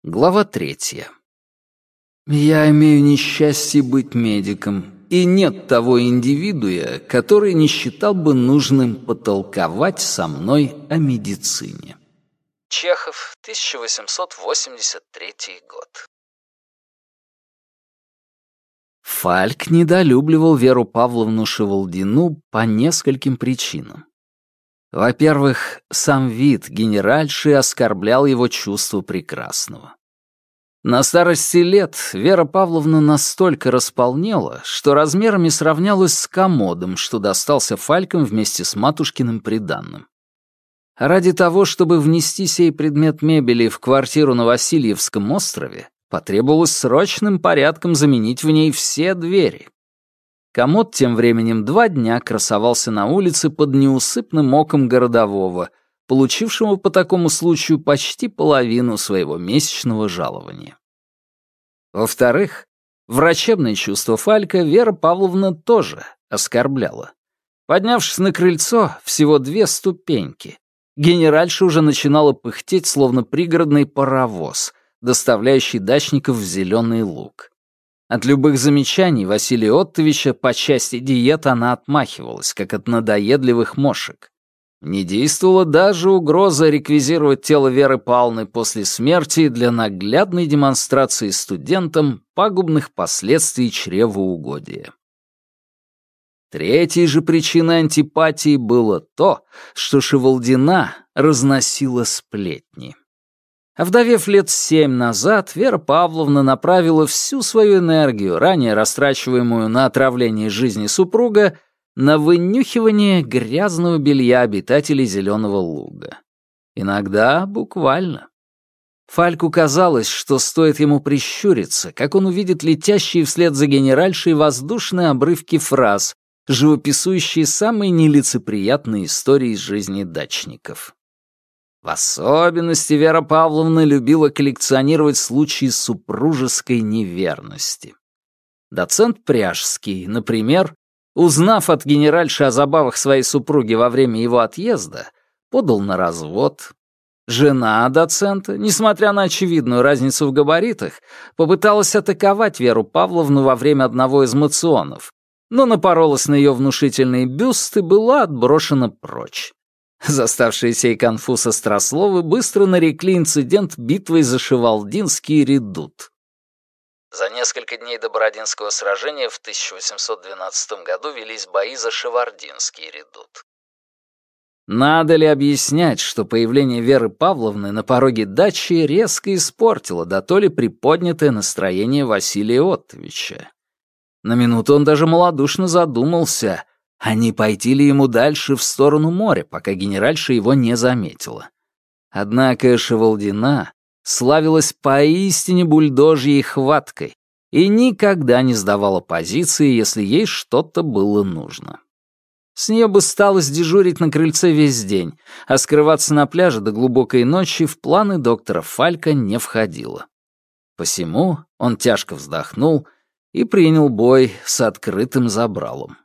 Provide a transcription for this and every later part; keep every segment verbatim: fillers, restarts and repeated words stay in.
Глава третья. Я имею несчастье быть медиком, и нет того индивидуя, который не считал бы нужным потолковать со мной о медицине. Чехов, тысяча восемьсот восемьдесят третий год. Фальк недолюбливал Веру Павловну Шевалдину по нескольким причинам. Во-первых, сам вид генеральши оскорблял его чувство прекрасного. На старости лет Вера Павловна настолько располнела, что размерами сравнялась с комодом, что достался Фалькам вместе с матушкиным приданным. Ради того, чтобы внести сей предмет мебели в квартиру на Васильевском острове, потребовалось срочным порядком заменить в ней все двери. Комод тем временем два дня красовался на улице под неусыпным оком городового, получившего по такому случаю почти половину своего месячного жалования. Во-вторых, врачебное чувство Фалька Вера Павловна тоже оскорбляла. Поднявшись на крыльцо, всего две ступеньки, генеральша уже начинала пыхтеть, словно пригородный паровоз, доставляющий дачников в Зеленый Луг. От любых замечаний Василия Оттовича по части диет она отмахивалась, как от надоедливых мошек. Не действовала даже угроза реквизировать тело Веры Павловны после смерти для наглядной демонстрации студентам пагубных последствий чревоугодия. Третьей же причиной антипатии было то, что Шевалдина разносила сплетни. Овдовев лет семь назад, Вера Павловна направила всю свою энергию, ранее растрачиваемую на отравление жизни супруга, на вынюхивание грязного белья обитателей Зеленого Луга. Иногда буквально. Фальку казалось, что стоит ему прищуриться, как он увидит летящие вслед за генеральшей воздушные обрывки фраз, живописующие самые нелицеприятные истории из жизни дачников. В особенности Вера Павловна любила коллекционировать случаи супружеской неверности. Доцент Пряжский, например, узнав от генеральши о забавах своей супруги во время его отъезда, подал на развод. Жена доцента, несмотря на очевидную разницу в габаритах, попыталась атаковать Веру Павловну во время одного из моционов, но напоролась на ее внушительный бюст и была отброшена прочь. Заставшие сей конфуз острословы быстро нарекли инцидент битвой за Шевалдинский редут. За несколько дней до Бородинского сражения в тысяча восемьсот двенадцатом году велись бои за Шевардинский редут. Надо ли объяснять, что появление Веры Павловны на пороге дачи резко испортило дотоле приподнятое настроение Василия Оттовича? На минуту он даже малодушно задумался, а не пойти ли ему дальше в сторону моря, пока генеральша его не заметила. Однако Шевалдина славилась поистине бульдожьей хваткой и никогда не сдавала позиции, если ей что-то было нужно. С нее бы сталось дежурить на крыльце весь день, а скрываться на пляже до глубокой ночи в планы доктора Фалька не входило. Посему он тяжко вздохнул и принял бой с открытым забралом.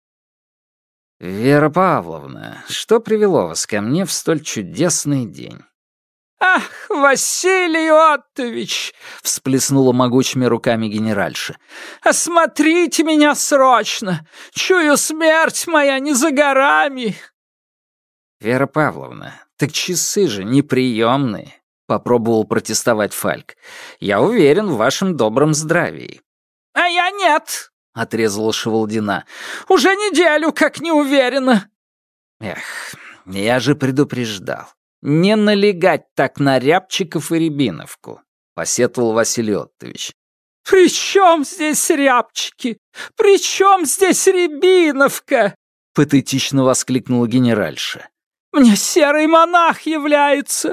«Вера Павловна, что привело вас ко мне в столь чудесный день?» «Ах, Василий Оттович!» — всплеснула могучими руками генеральша. «Осмотрите меня срочно! Чую, смерть моя не за горами!» «Вера Павловна, так часы же неприемные!» — попробовал протестовать Фальк. «Я уверен в вашем добром здравии». «А я нет!» — отрезала Шевалдина. «Уже неделю как не уверена». «Эх, я же предупреждал. Не налегать так на Рябчиков и Рябиновку», — посетовал Василий Оттович. «При чем здесь Рябчики? При чем здесь Рябиновка?» — патетично воскликнула генеральша. «Мне серый монах является».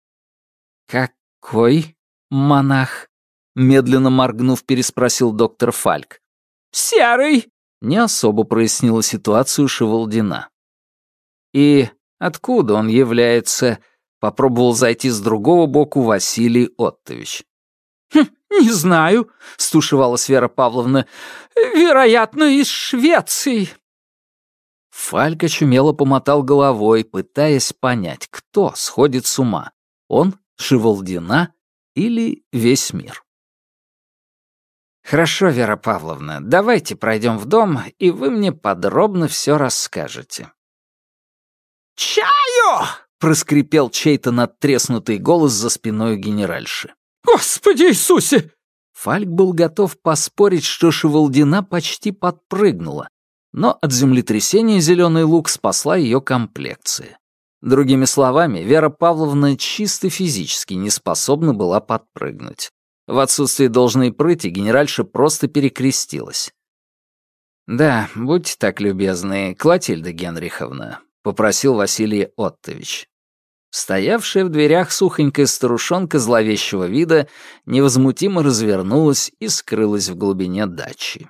«Какой монах?» — медленно моргнув, переспросил доктор Фальк. «Серый!» — не особо прояснила ситуацию Шевалдина. «И откуда он является?» — попробовал зайти с другого боку Василий Оттович. «Хм, не знаю», — стушевалась Вера Павловна. «Вероятно, из Швеции». Фальк очумело помотал головой, пытаясь понять, кто сходит с ума — он, Шевалдина или весь мир. «Хорошо, Вера Павловна, давайте пройдем в дом, и вы мне подробно все расскажете». «Чаю!» — проскрипел чей-то надтреснутый голос за спиной генеральши. «Господи Иисусе!» Фальк был готов поспорить, что Шевалдина почти подпрыгнула, но от землетрясения зеленый лук спасла ее комплекция. Другими словами, Вера Павловна чисто физически не способна была подпрыгнуть. В отсутствие должной прыти генеральша просто перекрестилась. «Да, будьте так любезны, Клотильда Генриховна», — попросил Василий Оттович. Стоявшая в дверях сухонькая старушонка зловещего вида невозмутимо развернулась и скрылась в глубине дачи.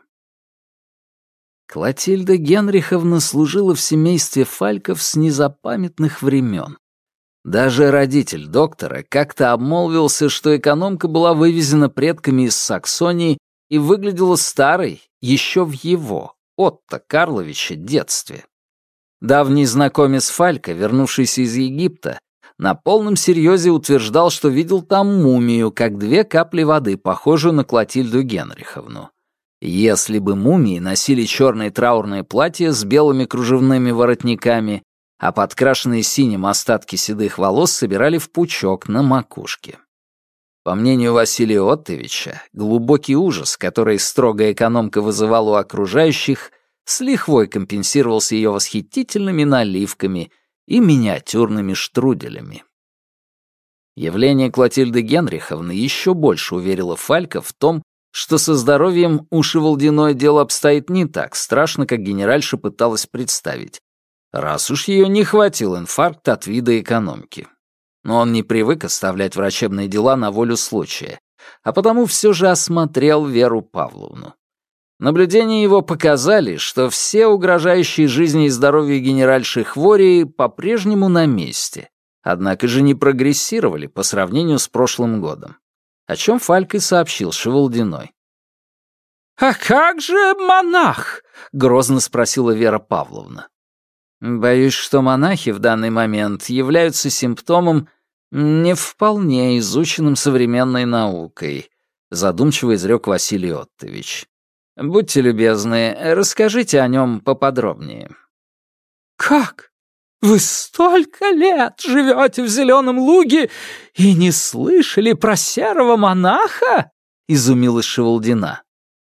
Клотильда Генриховна служила в семействе Фальков с незапамятных времен. Даже родитель доктора как-то обмолвился, что экономка была вывезена предками из Саксонии и выглядела старой еще в его, Отто Карловича, детстве. Давний знакомец Фалька, вернувшийся из Египта, на полном серьезе утверждал, что видел там мумию, как две капли воды, похожую на Клотильду Генриховну. Если бы мумии носили черные траурные платья с белыми кружевными воротниками, а подкрашенные синим остатки седых волос собирали в пучок на макушке. По мнению Василия Оттовича, глубокий ужас, который строгая экономка вызывала у окружающих, с лихвой компенсировался ее восхитительными наливками и миниатюрными штруделями. Явление Клотильды Генриховны еще больше уверило Фалька в том, что со здоровьем у Шевалдиной дело обстоит не так страшно, как генеральша пыталась представить, раз уж ее не хватил инфаркт от вида экономки. Но он не привык оставлять врачебные дела на волю случая, а потому все же осмотрел Веру Павловну. Наблюдения его показали, что все угрожающие жизни и здоровью генеральши хвори по-прежнему на месте, однако же не прогрессировали по сравнению с прошлым годом, о чем Фальк и сообщил Шевалдиной. «А как же монах?» — грозно спросила Вера Павловна. «Боюсь, что монахи в данный момент являются симптомом, не вполне изученным современной наукой», — задумчиво изрек Василий Оттович. «Будьте любезны, расскажите о нем поподробнее». «Как? Вы столько лет живете в Зеленом Луге и не слышали про серого монаха?» — изумилась Шевалдина.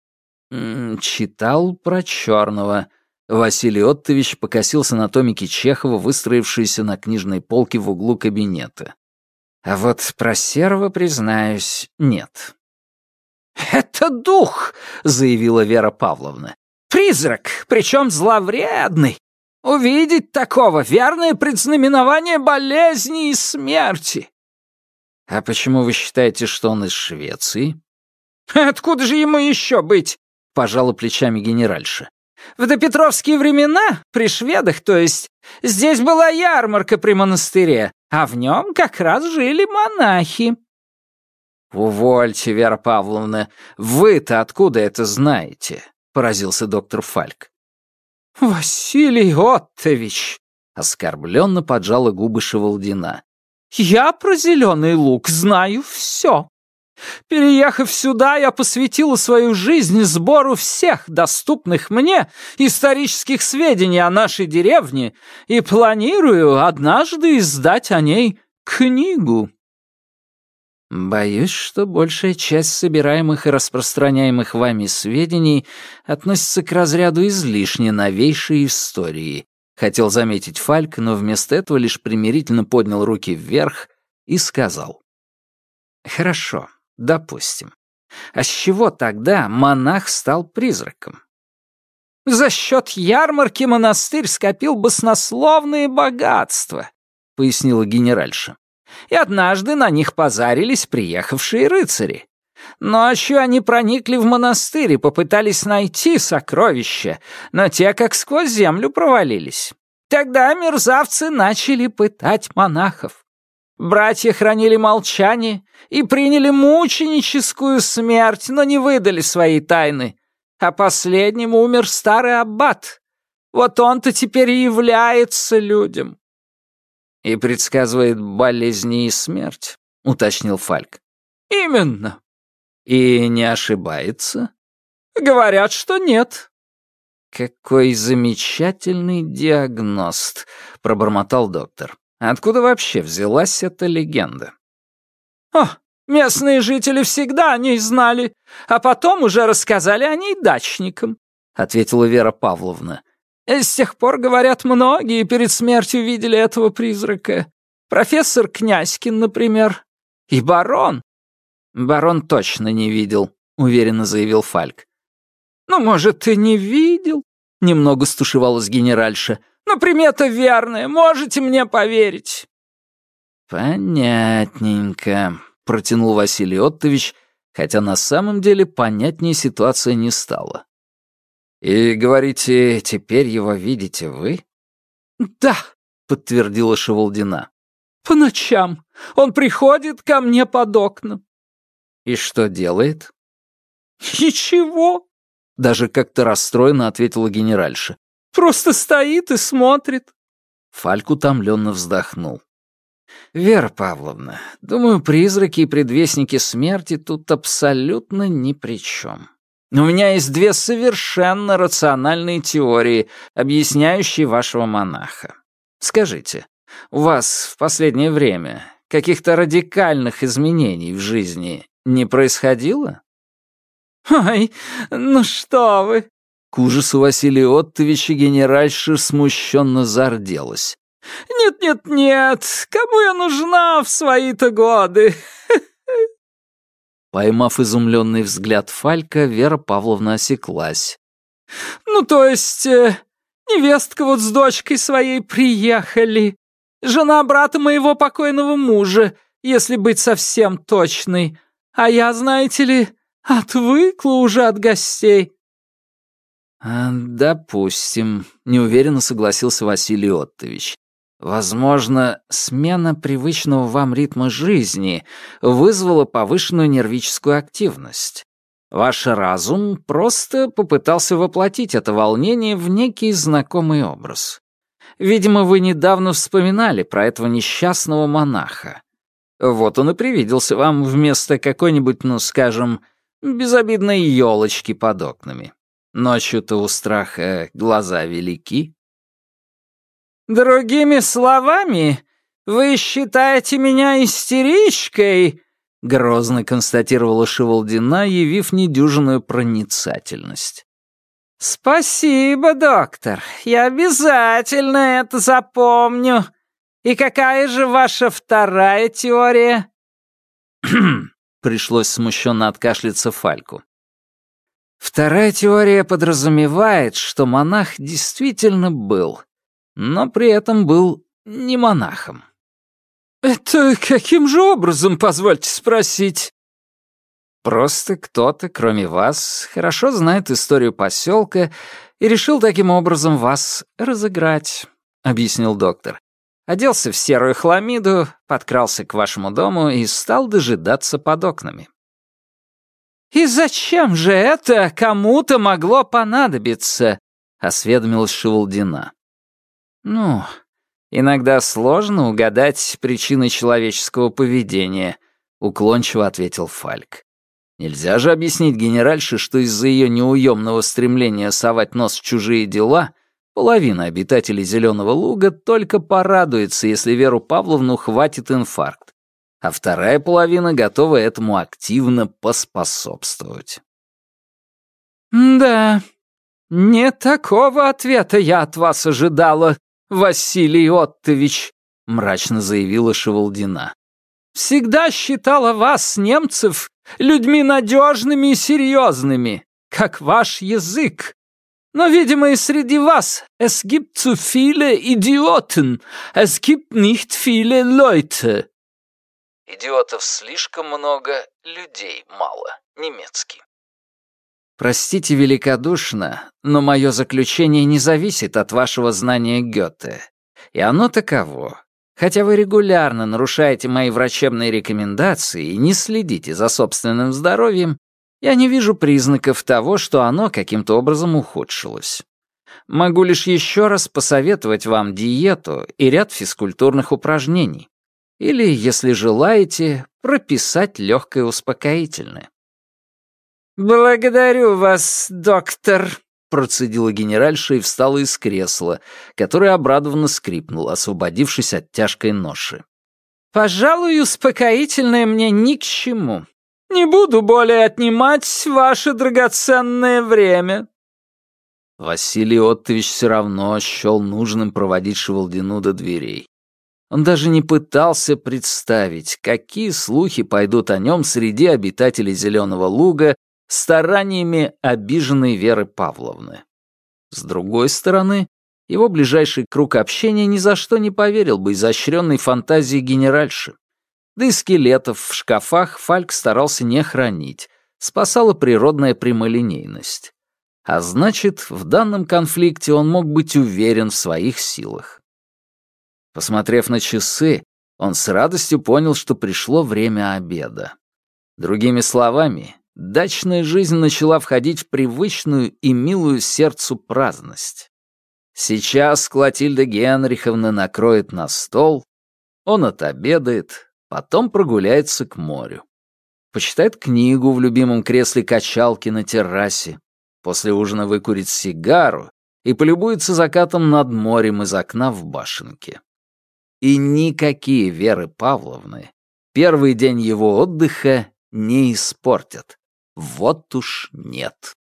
«Читал про черного». Василий Оттович покосился на томики Чехова, выстроившиеся на книжной полке в углу кабинета. «А вот про серого, признаюсь, нет». «Это дух», — заявила Вера Павловна. «Призрак, причем зловредный. Увидеть такого — верное предзнаменование болезни и смерти». «А почему вы считаете, что он из Швеции?» «Откуда же ему еще быть?» — пожала плечами генеральша. «В допетровские времена, при шведах, то есть, здесь была ярмарка при монастыре, а в нем как раз жили монахи». «Увольте, Вера Павловна, вы-то откуда это знаете?» — поразился доктор Фальк. «Василий Оттович!» — оскорбленно поджала губы Шевалдина. «Я про Зеленый Луг знаю все. Переехав сюда, я посвятила свою жизнь сбору всех доступных мне исторических сведений о нашей деревне и планирую однажды издать о ней книгу». «Боюсь, что большая часть собираемых и распространяемых вами сведений относится к разряду излишне новейшей истории», — хотел заметить Фальк, но вместо этого лишь примирительно поднял руки вверх и сказал. «Хорошо, допустим. А с чего тогда монах стал призраком?» «За счет ярмарки монастырь скопил баснословные богатства», — пояснила генеральша. «И однажды на них позарились приехавшие рыцари. Ночью они проникли в монастырь и попытались найти сокровища, но те как сквозь землю провалились. Тогда мерзавцы начали пытать монахов. Братья хранили молчание и приняли мученическую смерть, но не выдали своей тайны. А последним умер старый аббат. Вот он-то теперь и является людям». «И предсказывает болезни и смерть», — уточнил Фальк. Именно. И не ошибается? Говорят, что нет. Какой замечательный диагност, пробормотал доктор. Откуда вообще взялась эта легенда? О, местные жители всегда о ней знали, а потом уже рассказали о ней дачникам, ответила Вера Павловна. С тех пор, говорят, многие перед смертью видели этого призрака. Профессор Князькин, например, и барон. Барон точно не видел, уверенно заявил Фальк. Ну, может, и не видел, немного стушевалась генеральша. Но примета верная, можете мне поверить. Понятненько, протянул Василий Оттович, хотя на самом деле понятнее ситуация не стала. И, говорите, теперь его видите вы? Да, подтвердила Шевалдина. По ночам. Он приходит ко мне под окном. И что делает? Ничего. Даже как-то расстроенно ответила генеральша. Просто стоит и смотрит. Фальк утомленно вздохнул. «Вера Павловна, думаю, призраки и предвестники смерти тут абсолютно ни при чем. У меня есть две совершенно рациональные теории, объясняющие вашего монаха. Скажите, у вас в последнее время каких-то радикальных изменений в жизни не происходило?» «Ой, ну что вы!» К ужасу Василия Оттовича генеральша смущенно зарделась. «Нет-нет-нет, кому я нужна в свои-то годы?» Поймав изумленный взгляд Фалька, Вера Павловна осеклась. «Ну, то есть, э, невестка вот с дочкой своей приехали. Жена брата моего покойного мужа, если быть совсем точной. А я, знаете ли, отвыкла уже от гостей». «Допустим», — неуверенно согласился Василий Оттович. «Возможно, смена привычного вам ритма жизни вызвала повышенную нервическую активность. Ваш разум просто попытался воплотить это волнение в некий знакомый образ. Видимо, вы недавно вспоминали про этого несчастного монаха. Вот он и привиделся вам вместо какой-нибудь, ну, скажем, безобидной елочки под окнами. Ночью-то у страха глаза велики». «Другими словами, вы считаете меня истеричкой?» — грозно констатировала Шевалдина, явив недюжинную проницательность. «Спасибо, доктор, я обязательно это запомню. И какая же ваша вторая теория?» Пришлось смущенно откашляться Фальку. «Вторая теория подразумевает, что монах действительно был, но при этом был не монахом». «Это каким же образом, позвольте спросить?» «Просто кто-то, кроме вас, хорошо знает историю поселка и решил таким образом вас разыграть», — объяснил доктор. «Оделся в серую хламиду, подкрался к вашему дому и стал дожидаться под окнами». «И зачем же это кому-то могло понадобиться?» — осведомилась Шевалдина. «Ну, иногда сложно угадать причины человеческого поведения», — уклончиво ответил Фальк. «Нельзя же объяснить генеральше, что из-за ее неуемного стремления совать нос в чужие дела половина обитателей Зеленого Луга только порадуется, если Веру Павловну хватит инфаркт, а вторая половина готова этому активно поспособствовать». «Да, не такого ответа я от вас ожидала, Василий Оттович», — мрачно заявила Шевалдина. «Всегда считала вас, немцев, людьми надежными и серьезными, как ваш язык. Но, видимо, и среди вас es gibt zu viele Idioten, es gibt nicht viele Leute». «Идиотов слишком много, людей мало», немецкий. «Простите великодушно, но мое заключение не зависит от вашего знания Гёте. И оно таково. Хотя вы регулярно нарушаете мои врачебные рекомендации и не следите за собственным здоровьем, я не вижу признаков того, что оно каким-то образом ухудшилось. Могу лишь еще раз посоветовать вам диету и ряд физкультурных упражнений. Или, если желаете, прописать легкое успокоительное. «Благодарю вас, доктор», — процедила генеральша и встала из кресла, которое обрадованно скрипнуло, освободившись от тяжкой ноши. «Пожалуй, успокоительное мне ни к чему. Не буду более отнимать ваше драгоценное время». Василий Оттович все равно счел нужным проводить Шевалдину до дверей. Он даже не пытался представить, какие слухи пойдут о нем среди обитателей Зеленого луга стараниями обиженной Веры Павловны. С другой стороны, его ближайший круг общения ни за что не поверил бы изощренной фантазии генеральши. Да и скелетов в шкафах Фальк старался не хранить, спасала природная прямолинейность. А значит, в данном конфликте он мог быть уверен в своих силах. Посмотрев на часы, он с радостью понял, что пришло время обеда. Другими словами, дачная жизнь начала входить в привычную и милую сердцу праздность. Сейчас Клотильда Генриховна накроет на стол, он отобедает, потом прогуляется к морю. Почитает книгу в любимом кресле качалки на террасе, после ужина выкурит сигару и полюбуется закатом над морем из окна в башенке. И никакие Веры Павловны первый день его отдыха не испортят. Вот уж нет.